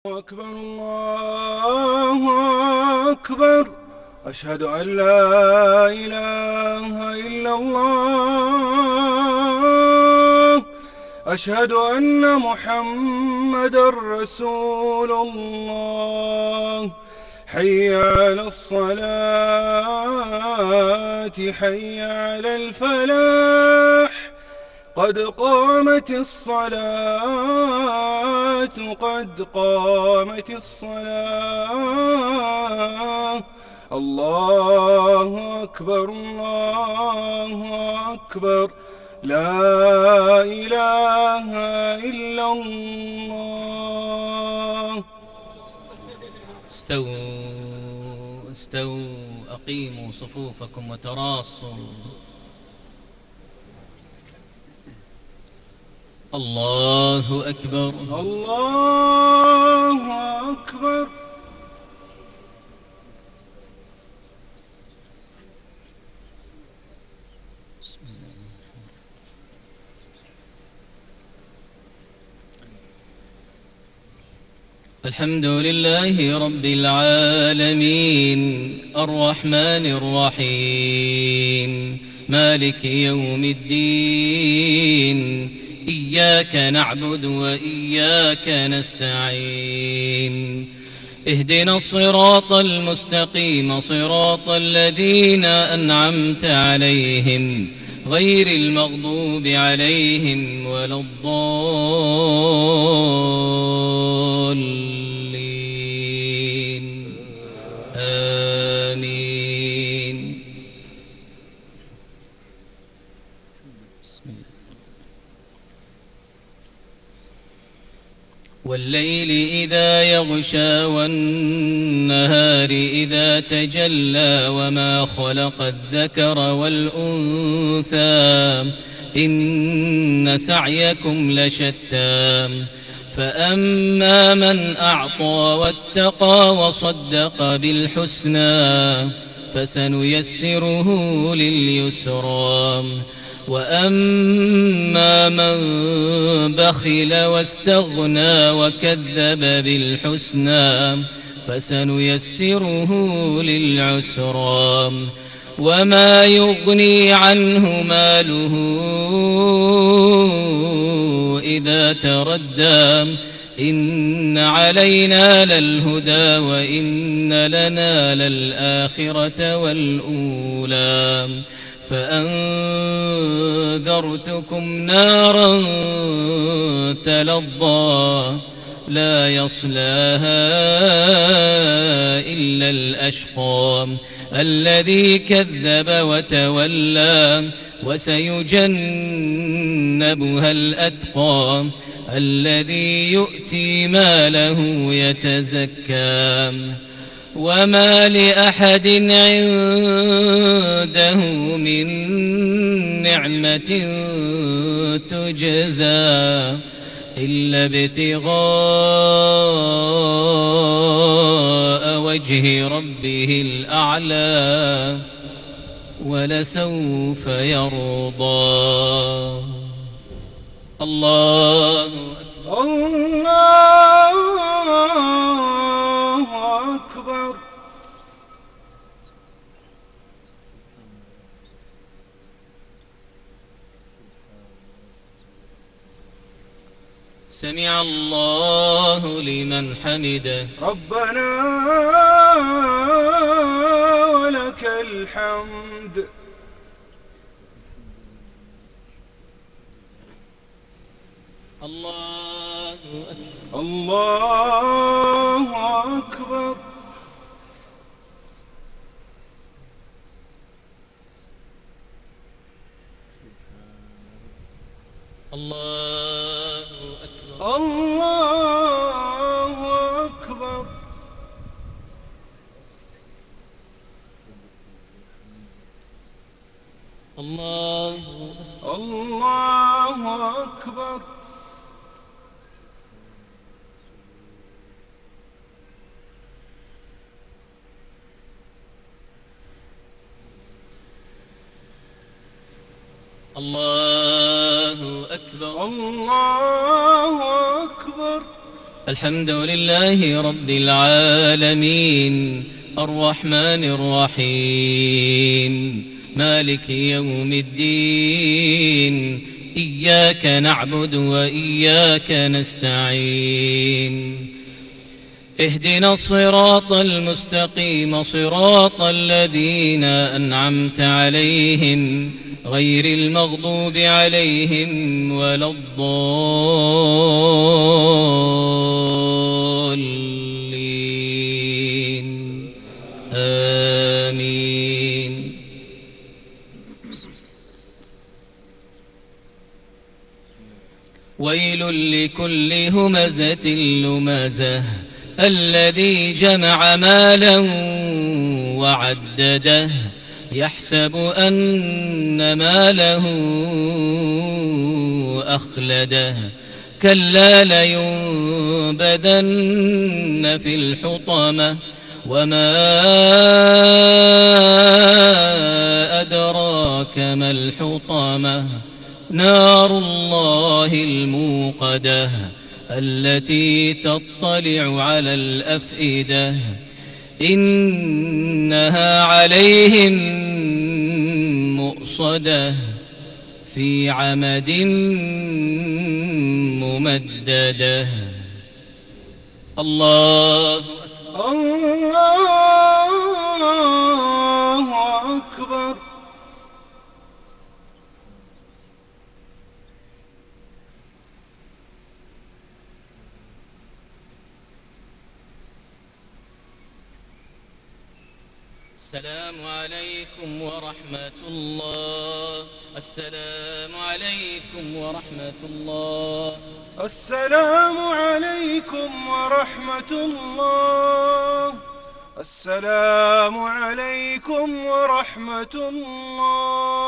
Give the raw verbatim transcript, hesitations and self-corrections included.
أكبر الله أكبر. أشهد أن لا إله إلا الله. أشهد أن محمدًا رسول الله. حي على الصلاة، حي على الفلاح. قد قامت الصلاة، قد قامت الصلاة. الله أكبر، الله أكبر. لا إله إلا الله. استووا استووا أقيموا صفوفكم وتراصوا. الله أكبر، الله أكبر. الحمد لله رب العالمين، الرحمن الرحيم، مالك يوم الدين. إياك نعبد وإياك نستعين. اهدنا الصراط المستقيم، صراط الذين أنعمت عليهم، غير المغضوب عليهم ولا الضالين. آمين. بسم الله. والليل إذا يغشى والنهار إذا تجلى وما خلق الذكر والأنثى إن سعيكم لشتى. فأما من أعطى واتقى وصدق بالحسنى فسنيسره لليسرى. وأما من بخل واستغنى وكذب بالحسنى فسنيسره للعسرى. وما يغني عنه ماله إذا تردى. إن علينا للهدى وإن لنا للآخرة والأولى. فأنذرتكم نارا تلظى لا يصلاها إلا الأشقى الذي كذب وتولى. وسيجنبها الأتقى الذي يؤتي ماله يتزكى. وما لأحد عنده من نعمة تجزى إلا ابتغاء وجه ربه الأعلى ولسوف يرضى. الله أكبر، الله أكبر. سمع الله لمن حمده. ربنا ولك الحمد. الله أكبر، الله أكبر. الله أكبر، الله أكبر. الله الله أكبر. الله أكبر. الله أكبر. الحمد لله رب العالمين الرحمن الرحيم مالك يوم الدين إياك نعبد وإياك نستعين اهدنا الصراط المستقيم صراط الذين أنعمت عليهم غير المغضوب عليهم ولا الضالين آمين. ويل لكل همزة لمزة الذي جمع مالا وعدده يحسب أن ماله أخلده كلا لينبذن في الحطمة وما أدراك ما الحطمة نار الله الموقدة التي تطلع على الأفئدة إنها عليهم مؤصدة في عمد ممددة. الله الله أكبر. السلام عليكم ورحمة الله. السلام عليكم ورحمة الله. السلام عليكم ورحمة الله. السلام عليكم ورحمة الله.